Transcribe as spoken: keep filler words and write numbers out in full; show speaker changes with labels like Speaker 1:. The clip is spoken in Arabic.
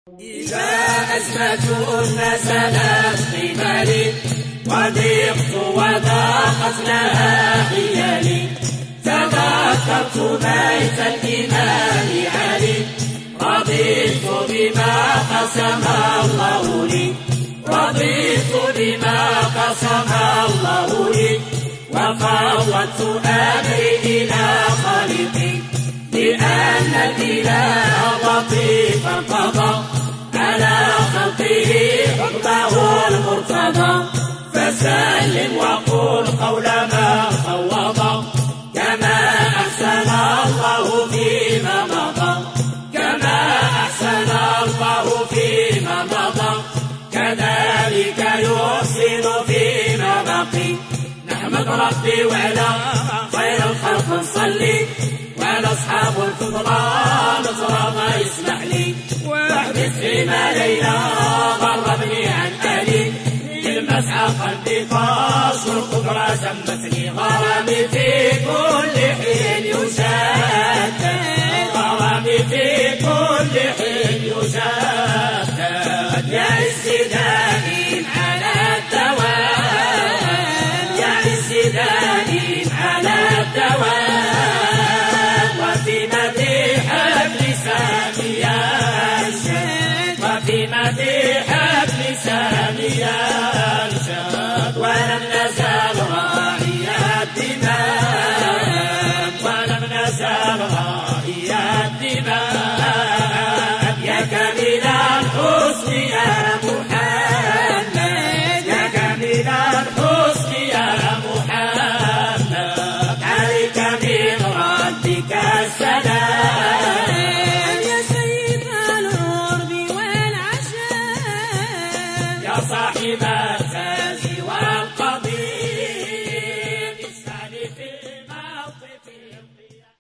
Speaker 1: إذا أزمة نزلت قبلي وضقت وضاقت لها خيالي تذكرت بيت الإمام علي رضيت بما قسم الله لي رضيت بما قسم الله لي وفوضت أمري إلى خالقي لأن الإله لطيفا قضى على خلقه حكمه المرتضى فسلم وقل قول ما فوض كما أحسن الله فيما مضى كما أحسن الله فيما مضى كذلك يحسن فيما بقي نحمد ربي وعلى خير الخلق نصلي وعلى أصحاب الفضلان ترى ما يسمح لي واحدث فيما ليلى غربني عن أهلي المسعى قلبي طاش والقدرة سمتني غرامي في كل حين يشتت غرامي في كل حين يشتت يا عزي دائم على الدوام يا عزي دائم على الدوام وفي مديحك لساني ينشد وفي مديحك لساني ينشد ولم نزال راعي الدماء ولم نزال راعي الدماء يا كامل الحسن يا محمد يا كامل الحسن يا محمد عليك من ربك السلام
Speaker 2: يا سيد العرب والعشاء
Speaker 1: يا صاحب السلام